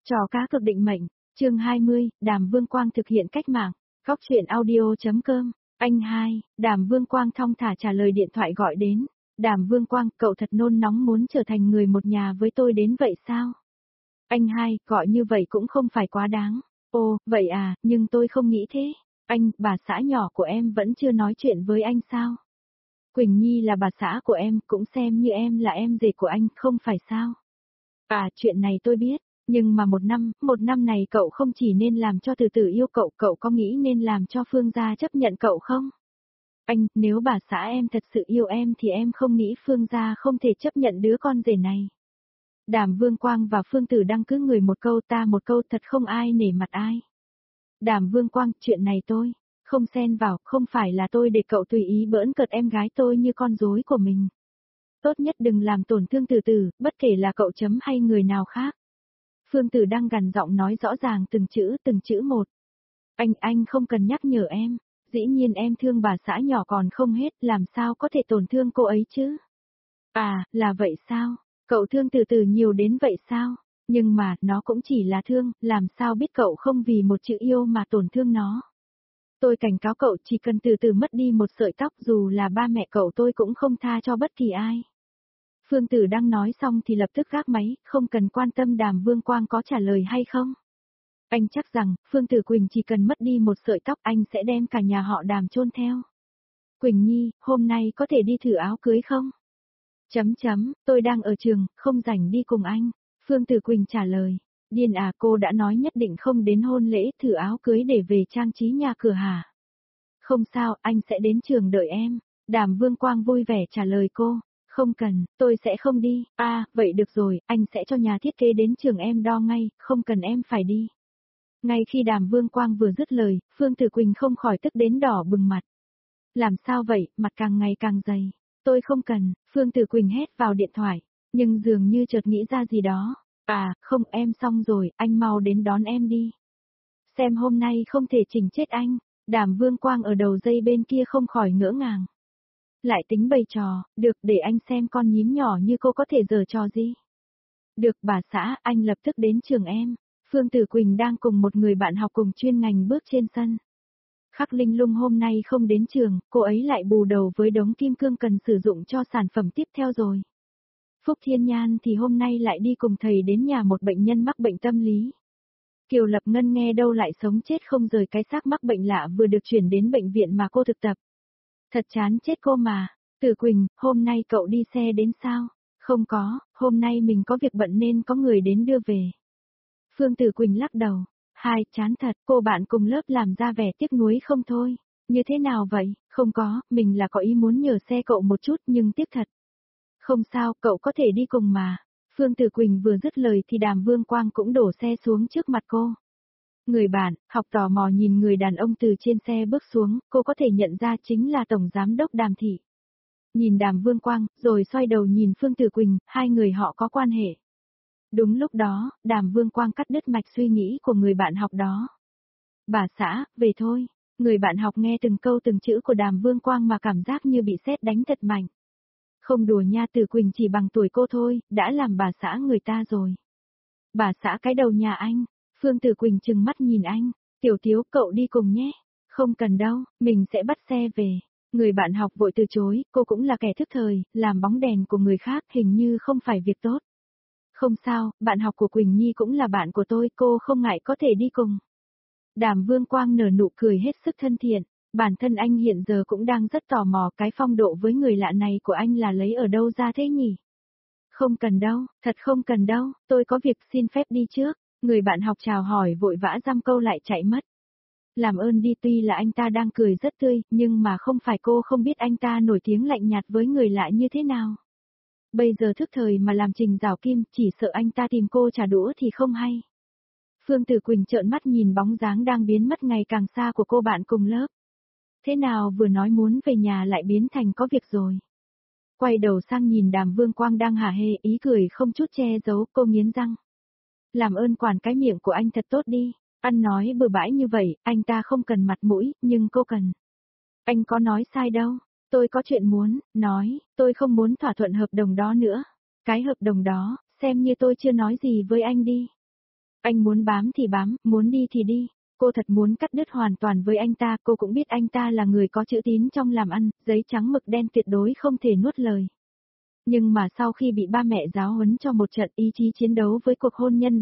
Trò cá cực định mệnh, chương 20, Đàm Vương Quang thực hiện cách mạng, góc truyện audio.com, anh hai, Đàm Vương Quang thong thả trả lời điện thoại gọi đến. Đàm Vương Quang, cậu thật nôn nóng muốn trở thành người một nhà với tôi đến vậy sao? Anh hai, gọi như vậy cũng không phải quá đáng. Ồ, vậy à, nhưng tôi không nghĩ thế. Anh, bà xã nhỏ của em vẫn chưa nói chuyện với anh sao? Quỳnh Nhi là bà xã của em, cũng xem như em là em rể của anh, không phải sao? À, chuyện này tôi biết. Nhưng mà một năm này cậu không chỉ nên làm cho từ từ yêu cậu, cậu có nghĩ nên làm cho Phương gia chấp nhận cậu không? Anh, nếu bà xã em thật sự yêu em thì em không nghĩ Phương gia không thể chấp nhận đứa con rể này. Đàm Vương Quang và Phương Tử Đăng cứ người một câu ta một câu, thật không ai nể mặt ai. Đàm Vương Quang, chuyện này tôi không xen vào, không phải là tôi để cậu tùy ý bỡn cợt em gái tôi như con rối của mình. Tốt nhất đừng làm tổn thương từ từ, bất kể là cậu chấm hay người nào khác. Phương Tử Đăng gằn giọng nói rõ ràng từng chữ một. Anh không cần nhắc nhở em, dĩ nhiên em thương bà xã nhỏ còn không hết, làm sao có thể tổn thương cô ấy chứ? À, là vậy sao? Cậu thương từ từ nhiều đến vậy sao? Nhưng mà, nó cũng chỉ là thương, làm sao biết cậu không vì một chữ yêu mà tổn thương nó? Tôi cảnh cáo cậu chỉ cần từ từ mất đi một sợi tóc, dù là ba mẹ cậu tôi cũng không tha cho bất kỳ ai. Phương Tử Đăng nói xong thì lập tức gác máy, không cần quan tâm Đàm Vương Quang có trả lời hay không. Anh chắc rằng, Phương Tử Quỳnh chỉ cần mất đi một sợi tóc anh sẽ đem cả nhà họ Đàm chôn theo. Quỳnh Nhi, hôm nay có thể đi thử áo cưới không? Tôi đang ở trường, không rảnh đi cùng anh. Phương Tử Quỳnh trả lời. Điên à, cô đã nói nhất định không đến hôn lễ thử áo cưới để về trang trí nhà cửa hả? Không sao, anh sẽ đến trường đợi em. Đàm Vương Quang vui vẻ trả lời cô. Không cần, tôi sẽ không đi. À, vậy được rồi, anh sẽ cho nhà thiết kế đến trường em đo ngay, không cần em phải đi. Ngay khi Đàm Vương Quang vừa dứt lời, Phương Tử Quỳnh không khỏi tức đến đỏ bừng mặt. Làm sao vậy, mặt càng ngày càng dày. Tôi không cần, Phương Tử Quỳnh hét vào điện thoại, nhưng dường như chợt nghĩ ra gì đó. À, không, em xong rồi, anh mau đến đón em đi. Xem hôm nay không thể chỉnh chết anh. Đàm Vương Quang ở đầu dây bên kia không khỏi ngỡ ngàng. Lại tính bày trò, được, để anh xem con nhím nhỏ như cô có thể giở trò gì. Được bà xã, anh lập tức đến trường em. Phương Tử Quỳnh đang cùng một người bạn học cùng chuyên ngành bước trên sân. Khắc Linh Lung hôm nay không đến trường, cô ấy lại bù đầu với đống kim cương cần sử dụng cho sản phẩm tiếp theo rồi. Phúc Thiên Nhan thì hôm nay lại đi cùng thầy đến nhà một bệnh nhân mắc bệnh tâm lý. Kiều Lập Ngân nghe đâu lại sống chết không rời cái xác mắc bệnh lạ vừa được chuyển đến bệnh viện mà cô thực tập. Thật chán chết cô mà. Tử Quỳnh, hôm nay cậu đi xe đến sao? Không có, hôm nay mình có việc bận nên có người đến đưa về. Phương Tử Quỳnh lắc đầu. Hai, chán thật, cô bạn cùng lớp làm ra vẻ tiếc nuối không thôi. Như thế nào vậy? Không có, mình là có ý muốn nhờ xe cậu một chút nhưng tiếc thật. Không sao, cậu có thể đi cùng mà. Phương Tử Quỳnh vừa dứt lời thì Đàm Vương Quang cũng đổ xe xuống trước mặt cô. Người bạn, học tò mò nhìn người đàn ông từ trên xe bước xuống, cô có thể nhận ra chính là Tổng Giám đốc Đàm Thị. Nhìn Đàm Vương Quang, rồi xoay đầu nhìn Phương Tử Quỳnh, hai người họ có quan hệ. Đúng lúc đó, Đàm Vương Quang cắt đứt mạch suy nghĩ của người bạn học đó. Bà xã, về thôi. Người bạn học nghe từng câu từng chữ của Đàm Vương Quang mà cảm giác như bị sét đánh thật mạnh. Không đùa nha, Tử Quỳnh chỉ bằng tuổi cô thôi, đã làm bà xã người ta rồi. Bà xã cái đầu nhà anh. Phương Tử Quỳnh trừng mắt nhìn anh. Tiểu Tiếu, cậu đi cùng nhé. Không cần đâu, mình sẽ bắt xe về. Người bạn học vội từ chối, cô cũng là kẻ thức thời, làm bóng đèn của người khác hình như không phải việc tốt. Không sao, bạn học của Quỳnh Nhi cũng là bạn của tôi, cô không ngại có thể đi cùng. Đàm Vương Quang nở nụ cười hết sức thân thiện, bản thân anh hiện giờ cũng đang rất tò mò cái phong độ với người lạ này của anh là lấy ở đâu ra thế nhỉ? Không cần đâu, thật không cần đâu, tôi có việc xin phép đi trước. Người bạn học chào hỏi vội vã giam câu lại chạy mất. Làm ơn đi, tuy là anh ta đang cười rất tươi, nhưng mà không phải cô không biết anh ta nổi tiếng lạnh nhạt với người lạ như thế nào. Bây giờ thức thời mà làm trình rào kim, chỉ sợ anh ta tìm cô trả đũa thì không hay. Phương Tử Quỳnh trợn mắt nhìn bóng dáng đang biến mất ngày càng xa của cô bạn cùng lớp. Thế nào vừa nói muốn về nhà lại biến thành có việc rồi. Quay đầu sang nhìn Đàm Vương Quang đang hả hê, ý cười không chút che giấu, cô nghiến răng. Làm ơn quản cái miệng của anh thật tốt đi, ăn nói bừa bãi như vậy, anh ta không cần mặt mũi, nhưng cô cần. Anh có nói sai đâu, tôi có chuyện muốn, nói, tôi không muốn thỏa thuận hợp đồng đó nữa. Cái hợp đồng đó, xem như tôi chưa nói gì với anh đi. Anh muốn bám thì bám, muốn đi thì đi. Cô thật muốn cắt đứt hoàn toàn với anh ta, cô cũng biết anh ta là người có chữ tín trong làm ăn, giấy trắng mực đen tuyệt đối không thể nuốt lời. Nhưng mà sau khi bị ba mẹ giáo huấn cho một trận, ý chí chiến đấu với cuộc hôn nhân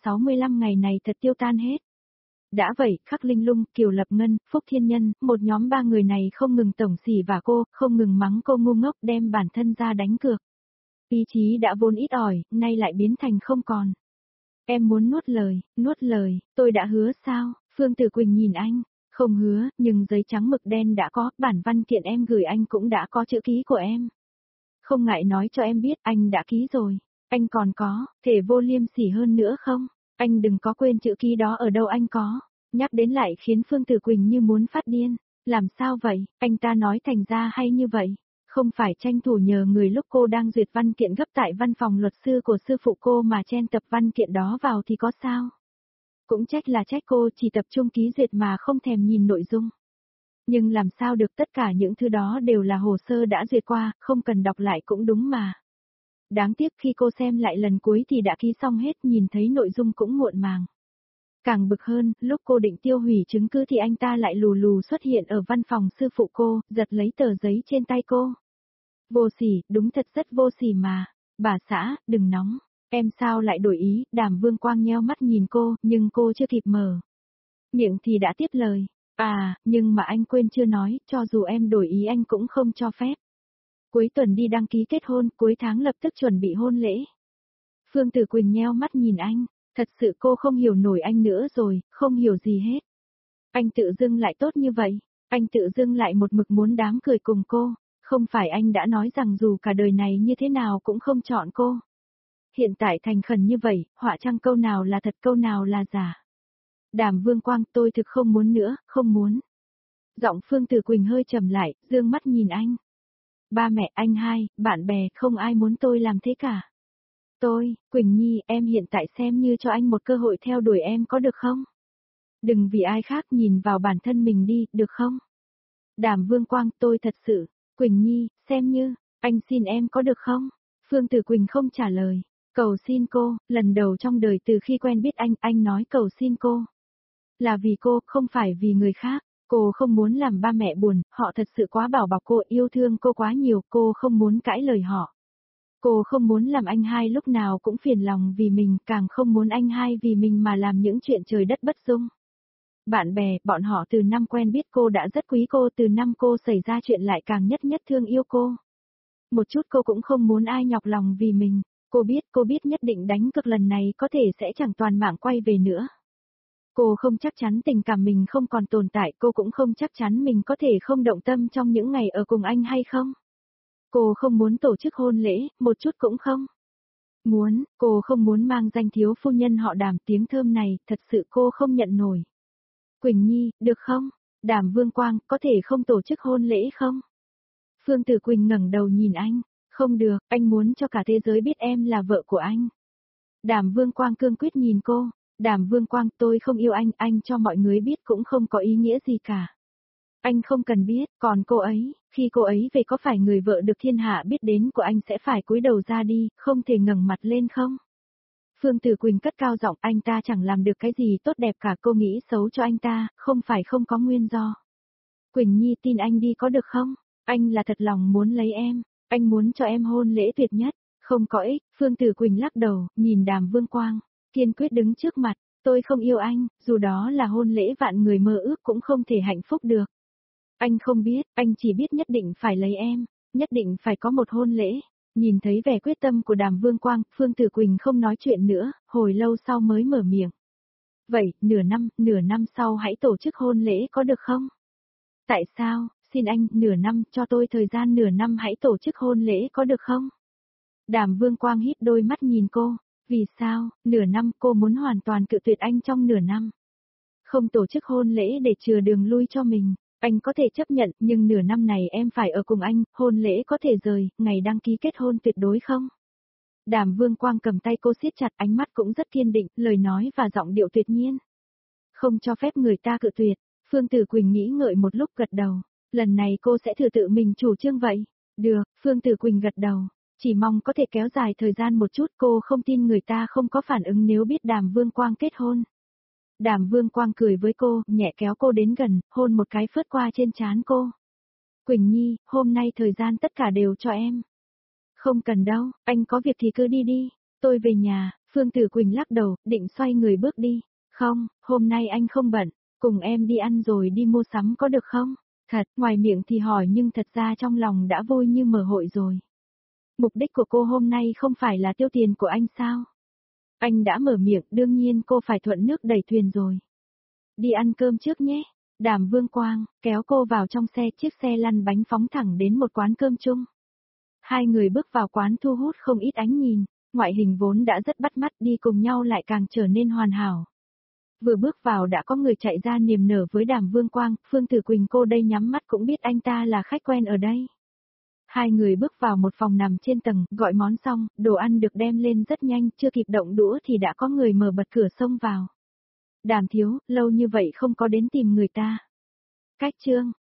365 ngày này thật tiêu tan hết. Đã vậy, Khắc Linh Lung, Kiều Lập Ngân, Phúc Thiên Nhân, một nhóm ba người này không ngừng tổng xỉ vả cô, không ngừng mắng cô ngu ngốc, đem bản thân ra đánh cược. Ý chí đã vốn ít ỏi, nay lại biến thành không còn. Em muốn nuốt lời, tôi đã hứa sao? Phương Tử Quỳnh nhìn anh, không hứa, nhưng giấy trắng mực đen đã có, bản văn kiện em gửi anh cũng đã có chữ ký của em. Không ngại nói cho em biết anh đã ký rồi. Anh còn có, thể vô liêm sỉ hơn nữa không? Anh đừng có quên chữ ký đó ở đâu anh có. Nhắc đến lại khiến Phương Tử Quỳnh như muốn phát điên. Làm sao vậy, anh ta nói thành ra hay như vậy? Không phải tranh thủ nhờ người lúc cô đang duyệt văn kiện gấp tại văn phòng luật sư của sư phụ cô mà chen tập văn kiện đó vào thì có sao? Cũng trách là trách cô chỉ tập trung ký duyệt mà không thèm nhìn nội dung. Nhưng làm sao được, tất cả những thứ đó đều là hồ sơ đã duyệt qua, không cần đọc lại cũng đúng mà. Đáng tiếc khi cô xem lại lần cuối thì đã ký xong hết, nhìn thấy nội dung cũng muộn màng. Càng bực hơn, lúc cô định tiêu hủy chứng cứ thì anh ta lại lù lù xuất hiện ở văn phòng sư phụ cô, giật lấy tờ giấy trên tay cô. Vô sỉ, đúng thật rất vô sỉ mà. Bà xã, đừng nóng. Em sao lại đổi ý? Đàm Vương Quang nheo mắt nhìn cô, nhưng cô chưa kịp mở miệng thì đã tiếp lời. À, nhưng mà anh quên chưa nói, cho dù em đổi ý anh cũng không cho phép. Cuối tuần đi đăng ký kết hôn, cuối tháng lập tức chuẩn bị hôn lễ. Phương Tử Quỳnh nheo mắt nhìn anh, thật sự cô không hiểu nổi anh nữa rồi, không hiểu gì hết. Anh tự dưng lại tốt như vậy, anh tự dưng lại một mực muốn đám cười cùng cô, không phải anh đã nói rằng dù cả đời này như thế nào cũng không chọn cô. Hiện tại thành khẩn như vậy, họa chăng câu nào là thật câu nào là giả. Đàm Vương Quang, tôi thực không muốn nữa, không muốn. Giọng Phương Tử Quỳnh hơi trầm lại, dương mắt nhìn anh. Ba mẹ, anh hai, bạn bè, không ai muốn tôi làm thế cả. Tôi, Quỳnh Nhi, em hiện tại xem như cho anh một cơ hội theo đuổi em có được không? Đừng vì ai khác nhìn vào bản thân mình đi, được không? Đàm Vương Quang, tôi thật sự, Quỳnh Nhi, xem như, anh xin em có được không? Phương Tử Quỳnh không trả lời. Cầu xin cô, lần đầu trong đời từ khi quen biết anh nói cầu xin cô. Là vì cô, không phải vì người khác. Cô không muốn làm ba mẹ buồn, họ thật sự quá bảo bọc cô, yêu thương cô quá nhiều, cô không muốn cãi lời họ. Cô không muốn làm anh hai lúc nào cũng phiền lòng vì mình, càng không muốn anh hai vì mình mà làm những chuyện trời đất bất dung. Bạn bè, bọn họ từ năm quen biết cô đã rất quý cô, từ năm cô xảy ra chuyện lại càng nhất nhất thương yêu cô. Một chút cô cũng không muốn ai nhọc lòng vì mình. Cô biết nhất định đánh cược lần này có thể sẽ chẳng toàn mạng quay về nữa. Cô không chắc chắn tình cảm mình không còn tồn tại, cô cũng không chắc chắn mình có thể không động tâm trong những ngày ở cùng anh hay không. Cô không muốn tổ chức hôn lễ, một chút cũng không. Cô không muốn mang danh thiếu phu nhân họ Đàm, tiếng thơm này, thật sự cô không nhận nổi. Quỳnh Nhi, được không? Đàm Vương Quang, có thể không tổ chức hôn lễ không? Phương Tử Quỳnh ngẩng đầu nhìn anh, không được, anh muốn cho cả thế giới biết em là vợ của anh. Đàm Vương Quang cương quyết nhìn cô, Đàm Vương Quang, tôi không yêu anh cho mọi người biết cũng không có ý nghĩa gì cả. Anh không cần biết, còn cô ấy, khi cô ấy về có phải người vợ được thiên hạ biết đến của anh sẽ phải cúi đầu ra đi, không thể ngẩng mặt lên không? Phương Tử Quỳnh cất cao giọng, anh ta chẳng làm được cái gì tốt đẹp cả, cô nghĩ xấu cho anh ta, không phải không có nguyên do. Quỳnh Nhi tin anh đi có được không? Anh là thật lòng muốn lấy em, anh muốn cho em hôn lễ tuyệt nhất, không có ích. Phương Tử Quỳnh lắc đầu, nhìn Đàm Vương Quang, kiên quyết đứng trước mặt, tôi không yêu anh, dù đó là hôn lễ vạn người mơ ước cũng không thể hạnh phúc được. Anh không biết, anh chỉ biết nhất định phải lấy em, nhất định phải có một hôn lễ. Nhìn thấy vẻ quyết tâm của Đàm Vương Quang, Phương Tử Quỳnh không nói chuyện nữa, hồi lâu sau mới mở miệng. Vậy, nửa năm sau hãy tổ chức hôn lễ có được không? Tại sao, xin anh, nửa năm, cho tôi thời gian nửa năm hãy tổ chức hôn lễ có được không? Đàm Vương Quang hít đôi mắt nhìn cô, vì sao, nửa năm cô muốn hoàn toàn cự tuyệt anh trong nửa năm. Không tổ chức hôn lễ để chừa đường lui cho mình, anh có thể chấp nhận, nhưng nửa năm này em phải ở cùng anh, hôn lễ có thể rời, ngày đăng ký kết hôn tuyệt đối không? Đàm Vương Quang cầm tay cô siết chặt, ánh mắt cũng rất kiên định, lời nói và giọng điệu tuyệt nhiên. Không cho phép người ta cự tuyệt. Phương Tử Quỳnh nghĩ ngợi một lúc gật đầu. Lần này cô sẽ thử tự mình chủ trương vậy. Được, Phương Tử Quỳnh gật đầu. Chỉ mong có thể kéo dài thời gian một chút, cô không tin người ta không có phản ứng nếu biết Đàm Vương Quang kết hôn. Đàm Vương Quang cười với cô, nhẹ kéo cô đến gần, hôn một cái phớt qua trên trán cô. Quỳnh Nhi, hôm nay thời gian tất cả đều cho em. Không cần đâu, anh có việc thì cứ đi đi. Tôi về nhà, Phương Tử Quỳnh lắc đầu, định xoay người bước đi. Không, hôm nay anh không bận, cùng em đi ăn rồi đi mua sắm có được không? Thật, ngoài miệng thì hỏi nhưng thật ra trong lòng đã vui như mở hội rồi. Mục đích của cô hôm nay không phải là tiêu tiền của anh sao? Anh đã mở miệng, đương nhiên cô phải thuận nước đẩy thuyền rồi. Đi ăn cơm trước nhé. Đàm Vương Quang, kéo cô vào trong xe, chiếc xe lăn bánh phóng thẳng đến một quán cơm chung. Hai người bước vào quán thu hút không ít ánh nhìn, ngoại hình vốn đã rất bắt mắt, đi cùng nhau lại càng trở nên hoàn hảo. Vừa bước vào đã có người chạy ra niềm nở với Đàm Vương Quang, Phương Tử Quỳnh cô đây nhắm mắt cũng biết anh ta là khách quen ở đây. Hai người bước vào một phòng nằm trên tầng, gọi món xong, đồ ăn được đem lên rất nhanh, chưa kịp động đũa thì đã có người mở bật cửa xông vào. Đàm thiếu, lâu như vậy không có đến tìm người ta. Cách Trương,